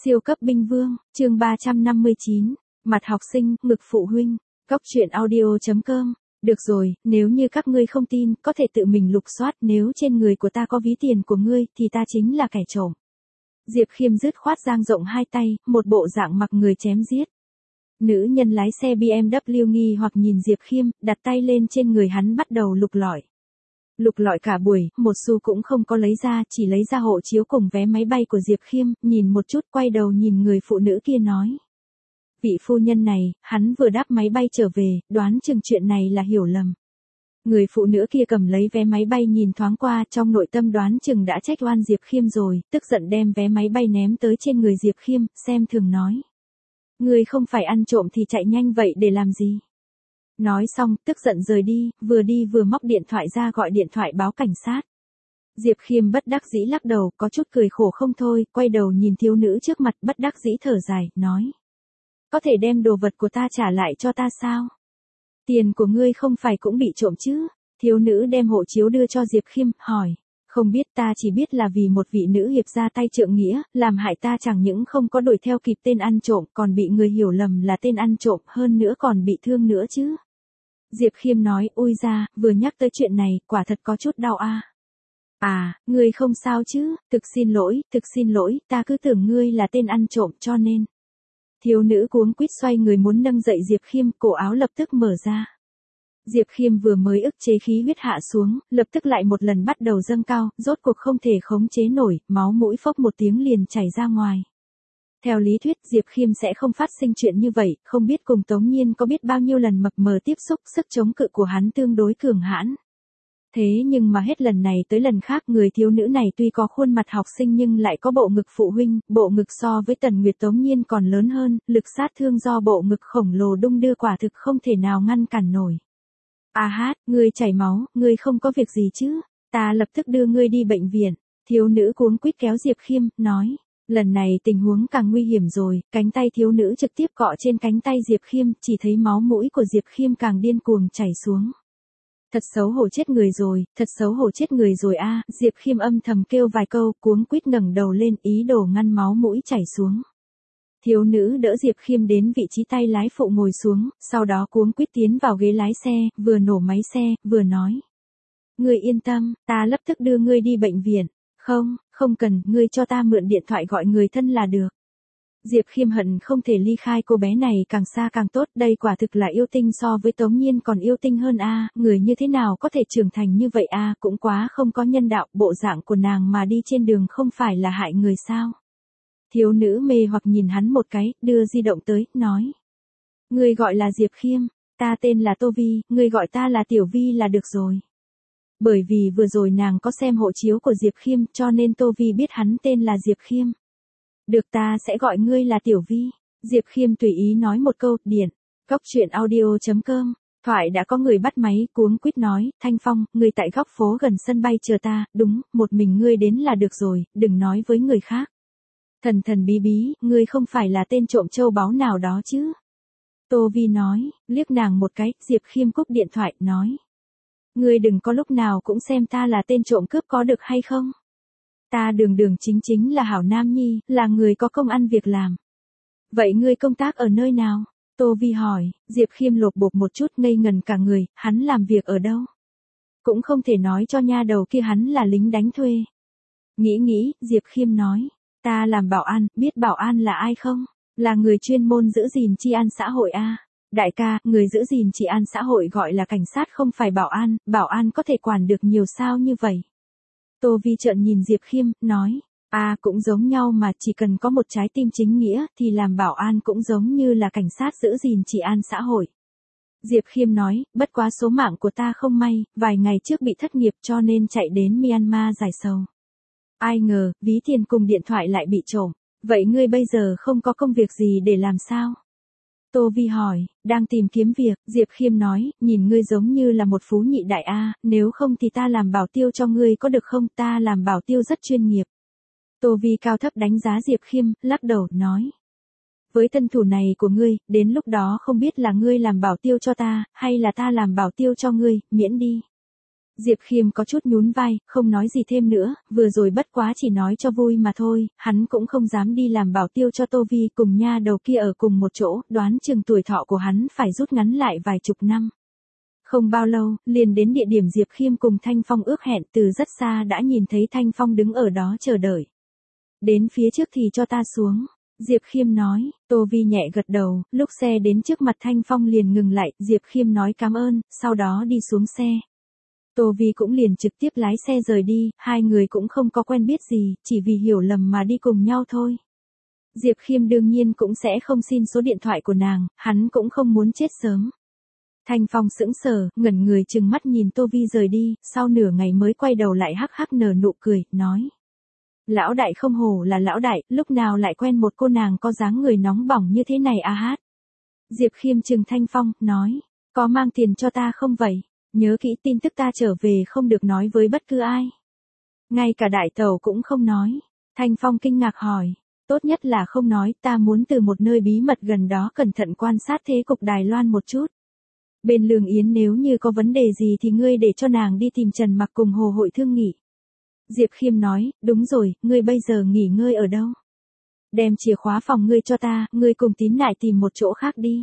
Siêu cấp binh vương, chương 359, mặt học sinh, ngực phụ huynh, góc truyện audio.com. Được rồi, nếu như các ngươi không tin, có thể tự mình lục soát, nếu trên người của ta có ví tiền của ngươi, thì ta chính là kẻ trộm. Diệp Khiêm dứt khoát dang rộng hai tay, một bộ dạng mặc người chém giết. Nữ nhân lái xe BMW nghi hoặc nhìn Diệp Khiêm, đặt tay lên trên người hắn bắt đầu lục lọi. Lục lọi cả buổi, một xu cũng không có lấy ra, chỉ lấy ra hộ chiếu cùng vé máy bay của Diệp Khiêm, nhìn một chút quay đầu nhìn người phụ nữ kia nói. Vị phu nhân này, hắn vừa đáp máy bay trở về, đoán chừng chuyện này là hiểu lầm. Người phụ nữ kia cầm lấy vé máy bay nhìn thoáng qua, trong nội tâm đoán chừng đã trách oan Diệp Khiêm rồi, tức giận đem vé máy bay ném tới trên người Diệp Khiêm, xem thường nói. Người không phải ăn trộm thì chạy nhanh vậy để làm gì? Nói xong, tức giận rời đi vừa móc điện thoại ra gọi điện thoại báo cảnh sát. Diệp Khiêm bất đắc dĩ lắc đầu, có chút cười khổ không thôi, quay đầu nhìn thiếu nữ trước mặt bất đắc dĩ thở dài, nói. Có thể đem đồ vật của ta trả lại cho ta sao? Tiền của ngươi không phải cũng bị trộm chứ? Thiếu nữ đem hộ chiếu đưa cho Diệp Khiêm, hỏi. Không biết, ta chỉ biết là vì một vị nữ hiệp ra tay trượng nghĩa, làm hại ta chẳng những không có đuổi theo kịp tên ăn trộm, còn bị người hiểu lầm là tên ăn trộm, hơn nữa còn bị thương nữa chứ. Diệp Khiêm nói, ôi ra, vừa nhắc tới chuyện này, quả thật có chút đau a. À, ngươi không sao chứ, thực xin lỗi, ta cứ tưởng ngươi là tên ăn trộm cho nên. Thiếu nữ cuống quýt xoay người muốn nâng dậy Diệp Khiêm, cổ áo lập tức mở ra. Diệp Khiêm vừa mới ức chế khí huyết hạ xuống, lập tức lại một lần bắt đầu dâng cao, rốt cuộc không thể khống chế nổi, máu mũi phốc một tiếng liền chảy ra ngoài. Theo lý thuyết Diệp Khiêm sẽ không phát sinh chuyện như vậy, không biết cùng Tống Nhiên có biết bao nhiêu lần mập mờ tiếp xúc, sức chống cự của hắn tương đối cường hãn. Thế nhưng mà hết lần này tới lần khác người thiếu nữ này tuy có khuôn mặt học sinh nhưng lại có bộ ngực phụ huynh, bộ ngực so với Tần Nguyệt Tống Nhiên còn lớn hơn, lực sát thương do bộ ngực khổng lồ đung đưa quả thực không thể nào ngăn cản nổi. À hát, ngươi chảy máu, ngươi không có việc gì chứ, ta lập tức đưa ngươi đi bệnh viện. Thiếu nữ cuống quýt kéo Diệp Khiêm, nói. Lần này tình huống càng nguy hiểm rồi, cánh tay thiếu nữ trực tiếp cọ trên cánh tay Diệp Khiêm, chỉ thấy máu mũi của Diệp Khiêm càng điên cuồng chảy xuống. Thật xấu hổ chết người rồi a. Diệp Khiêm âm thầm kêu vài câu, cuống quýt ngẩng đầu lên, ý đồ ngăn máu mũi chảy xuống. Thiếu nữ đỡ Diệp Khiêm đến vị trí tay lái phụ ngồi xuống, sau đó cuống quýt tiến vào ghế lái xe, vừa nổ máy xe, vừa nói. Ngươi yên tâm, ta lập tức đưa ngươi đi bệnh viện. Không cần, ngươi cho ta mượn điện thoại gọi người thân là được. Diệp Khiêm hận không thể ly khai cô bé này càng xa càng tốt, đây quả thực là yêu tinh so với Tống Nhiên còn yêu tinh hơn a, người như thế nào có thể trưởng thành như vậy a, cũng quá không có nhân đạo, bộ dạng của nàng mà đi trên đường không phải là hại người sao. Thiếu nữ mê hoặc nhìn hắn một cái, đưa di động tới, nói. Ngươi gọi là Diệp Khiêm, ta tên là Tô Vi, ngươi gọi ta là Tiểu Vi là được rồi. Bởi vì vừa rồi nàng có xem hộ chiếu của Diệp Khiêm cho nên Tô Vi biết hắn tên là Diệp Khiêm. Được, ta sẽ gọi ngươi là Tiểu Vi. Diệp Khiêm tùy ý nói một câu, điện. Góc truyện audio.com. Thoại đã có người bắt máy, cuống quýt nói, Thanh Phong, ngươi tại góc phố gần sân bay chờ ta, đúng, một mình ngươi đến là được rồi, đừng nói với người khác. Thần bí, ngươi không phải là tên trộm châu báu nào đó chứ? Tô Vi nói, liếc nàng một cái, Diệp Khiêm cúp điện thoại, nói. Ngươi đừng có lúc nào cũng xem ta là tên trộm cướp có được hay không? Ta đường chính là hảo nam nhi, là người có công ăn việc làm. Vậy ngươi công tác ở nơi nào? Tô Vi hỏi, Diệp Khiêm lột bột một chút ngây ngần cả người, hắn làm việc ở đâu? Cũng không thể nói cho nha đầu kia hắn là lính đánh thuê. Nghĩ, Diệp Khiêm nói, ta làm bảo an, biết bảo an là ai không? Là người chuyên môn giữ gìn治an xã hội a. Đại ca, người giữ gìn trị an xã hội gọi là cảnh sát không phải bảo an có thể quản được nhiều sao như vậy? Tô Vi trợn nhìn Diệp Khiêm, nói, cũng giống nhau mà, chỉ cần có một trái tim chính nghĩa, thì làm bảo an cũng giống như là cảnh sát giữ gìn trị an xã hội. Diệp Khiêm nói, bất quá số mạng của ta không may, vài ngày trước bị thất nghiệp cho nên chạy đến Myanmar giải sầu. Ai ngờ, ví tiền cùng điện thoại lại bị trộm, vậy ngươi bây giờ không có công việc gì để làm sao? Tô Vi hỏi, đang tìm kiếm việc, Diệp Khiêm nói, nhìn ngươi giống như là một phú nhị đại a, nếu không thì ta làm bảo tiêu cho ngươi có được không, ta làm bảo tiêu rất chuyên nghiệp. Tô Vi cao thấp đánh giá Diệp Khiêm, lắc đầu, nói. Với thân thủ này của ngươi, đến lúc đó không biết là ngươi làm bảo tiêu cho ta, hay là ta làm bảo tiêu cho ngươi, miễn đi. Diệp Khiêm có chút nhún vai, không nói gì thêm nữa, vừa rồi bất quá chỉ nói cho vui mà thôi, hắn cũng không dám đi làm bảo tiêu cho Tô Vi cùng nha đầu kia ở cùng một chỗ, đoán chừng tuổi thọ của hắn phải rút ngắn lại vài chục năm. Không bao lâu, liền đến địa điểm Diệp Khiêm cùng Thanh Phong ước hẹn, từ rất xa đã nhìn thấy Thanh Phong đứng ở đó chờ đợi. Đến phía trước thì cho ta xuống. Diệp Khiêm nói, Tô Vi nhẹ gật đầu, lúc xe đến trước mặt Thanh Phong liền ngừng lại, Diệp Khiêm nói cảm ơn, sau đó đi xuống xe. Tô Vi cũng liền trực tiếp lái xe rời đi, hai người cũng không có quen biết gì, chỉ vì hiểu lầm mà đi cùng nhau thôi. Diệp Khiêm đương nhiên cũng sẽ không xin số điện thoại của nàng, hắn cũng không muốn chết sớm. Thanh Phong sững sờ, ngẩn người trừng mắt nhìn Tô Vi rời đi, sau nửa ngày mới quay đầu lại hắc hắc nở nụ cười, nói. Lão đại không hổ là lão đại, lúc nào lại quen một cô nàng có dáng người nóng bỏng như thế này à hát. Diệp Khiêm trừng Thanh Phong, nói, có mang tiền cho ta không vậy? Nhớ kỹ tin tức ta trở về không được nói với bất cứ ai. Ngay cả đại tẩu cũng không nói. Thanh Phong kinh ngạc hỏi, tốt nhất là không nói, ta muốn từ một nơi bí mật gần đó cẩn thận quan sát thế cục Đài Loan một chút. Bên Lương Yến nếu như có vấn đề gì thì ngươi để cho nàng đi tìm Trần Mặc cùng Hồ hội thương nghị. Diệp Khiêm nói, đúng rồi, ngươi bây giờ nghỉ ngơi ở đâu? Đem chìa khóa phòng ngươi cho ta, ngươi cùng Tín Nại tìm một chỗ khác đi.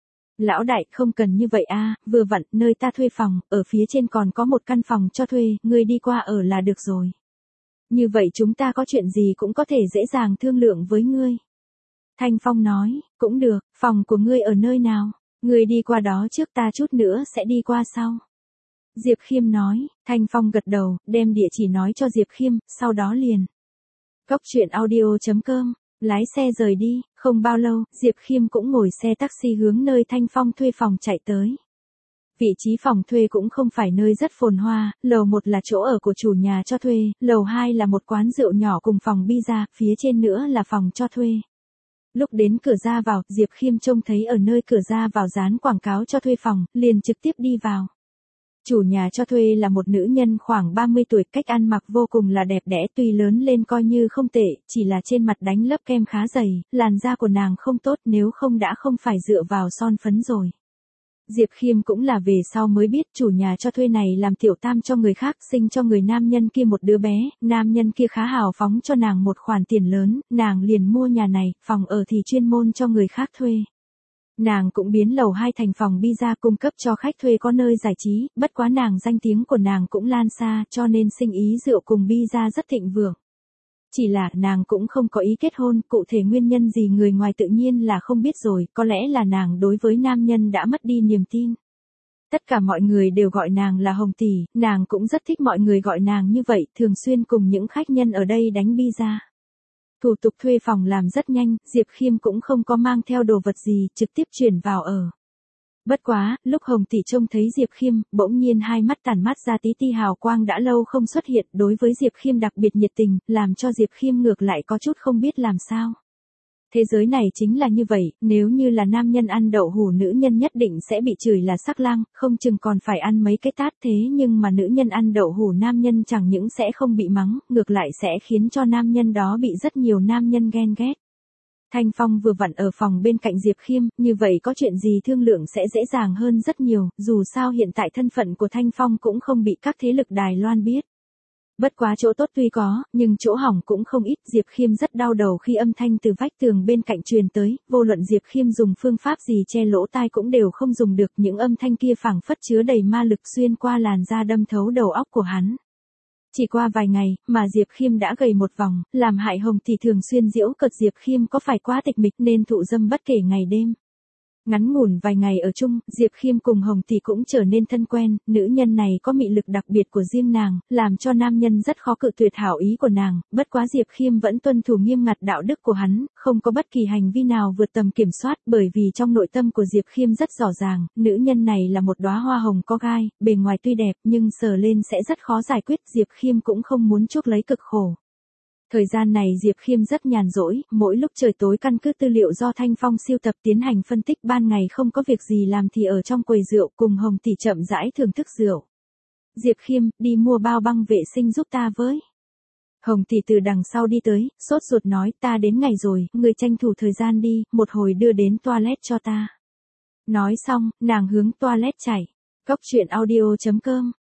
Lão đại, không cần như vậy a, vừa vặn, nơi ta thuê phòng, ở phía trên còn có một căn phòng cho thuê, ngươi đi qua ở là được rồi. Như vậy chúng ta có chuyện gì cũng có thể dễ dàng thương lượng với ngươi. Thanh Phong nói, cũng được, phòng của ngươi ở nơi nào? Ngươi đi qua đó trước, ta chút nữa sẽ đi qua sau. Diệp Khiêm nói, Thanh Phong gật đầu, đem địa chỉ nói cho Diệp Khiêm, sau đó liền. Cốc truyện audio.com, lái xe rời đi, không bao lâu, Diệp Khiêm cũng ngồi xe taxi hướng nơi Thanh Phong thuê phòng chạy tới. Vị trí phòng thuê cũng không phải nơi rất phồn hoa, lầu 1 là chỗ ở của chủ nhà cho thuê, lầu 2 là một quán rượu nhỏ cùng phòng pizza, phía trên nữa là phòng cho thuê. Lúc đến cửa ra vào, Diệp Khiêm trông thấy ở nơi cửa ra vào dán quảng cáo cho thuê phòng, liền trực tiếp đi vào. Chủ nhà cho thuê là một nữ nhân khoảng 30 tuổi, cách ăn mặc vô cùng là đẹp đẽ, tuy lớn lên coi như không tệ, chỉ là trên mặt đánh lớp kem khá dày, làn da của nàng không tốt, nếu không đã không phải dựa vào son phấn rồi. Diệp Khiêm cũng là về sau mới biết chủ nhà cho thuê này làm tiểu tam cho người khác, sinh cho người nam nhân kia một đứa bé, nam nhân kia khá hào phóng cho nàng một khoản tiền lớn, nàng liền mua nhà này, phòng ở thì chuyên môn cho người khác thuê. Nàng cũng biến lầu 2 thành phòng pizza cung cấp cho khách thuê có nơi giải trí, bất quá nàng danh tiếng của nàng cũng lan xa cho nên sinh ý rượu cùng pizza rất thịnh vượng. Chỉ là nàng cũng không có ý kết hôn, cụ thể nguyên nhân gì người ngoài tự nhiên là không biết rồi, có lẽ là nàng đối với nam nhân đã mất đi niềm tin. Tất cả mọi người đều gọi nàng là Hồng Tỷ, nàng cũng rất thích mọi người gọi nàng như vậy, thường xuyên cùng những khách nhân ở đây đánh pizza. Thủ tục thuê phòng làm rất nhanh, Diệp Khiêm cũng không có mang theo đồ vật gì, trực tiếp chuyển vào ở. Bất quá, lúc Hồng Tỷ trông thấy Diệp Khiêm, bỗng nhiên hai mắt tản mát ra tí ti hào quang đã lâu không xuất hiện, đối với Diệp Khiêm đặc biệt nhiệt tình, làm cho Diệp Khiêm ngược lại có chút không biết làm sao. Thế giới này chính là như vậy, nếu như là nam nhân ăn đậu hũ nữ nhân nhất định sẽ bị chửi là sắc lang, không chừng còn phải ăn mấy cái tát, thế nhưng mà nữ nhân ăn đậu hũ nam nhân chẳng những sẽ không bị mắng, ngược lại sẽ khiến cho nam nhân đó bị rất nhiều nam nhân ghen ghét. Thanh Phong vừa vặn ở phòng bên cạnh Diệp Khiêm, như vậy có chuyện gì thương lượng sẽ dễ dàng hơn rất nhiều, dù sao hiện tại thân phận của Thanh Phong cũng không bị các thế lực Đài Loan biết. Bất quá chỗ tốt tuy có, nhưng chỗ hỏng cũng không ít, Diệp Khiêm rất đau đầu khi âm thanh từ vách tường bên cạnh truyền tới, vô luận Diệp Khiêm dùng phương pháp gì che lỗ tai cũng đều không dùng được, những âm thanh kia phảng phất chứa đầy ma lực xuyên qua làn da đâm thấu đầu óc của hắn. Chỉ qua vài ngày, mà Diệp Khiêm đã gầy một vòng, làm hại Hồng Tỷ thường xuyên giễu cợt Diệp Khiêm có phải quá tịch mịch nên thụ dâm bất kể ngày đêm. Ngắn ngủn vài ngày ở chung, Diệp Khiêm cùng Hồng Tỷ cũng trở nên thân quen, nữ nhân này có mị lực đặc biệt của riêng nàng, làm cho nam nhân rất khó cự tuyệt hảo ý của nàng, bất quá Diệp Khiêm vẫn tuân thủ nghiêm ngặt đạo đức của hắn, không có bất kỳ hành vi nào vượt tầm kiểm soát, bởi vì trong nội tâm của Diệp Khiêm rất rõ ràng, nữ nhân này là một đóa hoa hồng có gai, bề ngoài tuy đẹp nhưng sờ lên sẽ rất khó giải quyết, Diệp Khiêm cũng không muốn chuốc lấy cực khổ. Thời gian này Diệp Khiêm rất nhàn rỗi, mỗi lúc trời tối căn cứ tư liệu do Thanh Phong siêu tập tiến hành phân tích, ban ngày không có việc gì làm thì ở trong quầy rượu cùng Hồng Tỷ chậm rãi thưởng thức rượu. Diệp Khiêm, đi mua bao băng vệ sinh giúp ta với. Hồng Tỷ từ đằng sau đi tới, sốt ruột nói, ta đến ngày rồi, người tranh thủ thời gian đi, một hồi đưa đến toilet cho ta. Nói xong, nàng hướng toilet chạy. Cốc truyện audio.com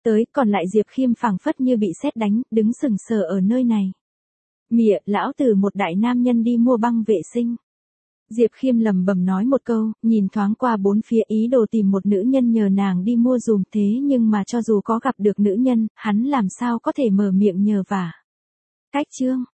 tới, còn lại Diệp Khiêm phảng phất như bị sét đánh, đứng sừng sờ ở nơi này. Mịa, lão tử một đại nam nhân đi mua băng vệ sinh. Diệp Khiêm lẩm bẩm nói một câu, nhìn thoáng qua bốn phía ý đồ tìm một nữ nhân nhờ nàng đi mua dùm, thế nhưng mà cho dù có gặp được nữ nhân, hắn làm sao có thể mở miệng nhờ vả. Cách chương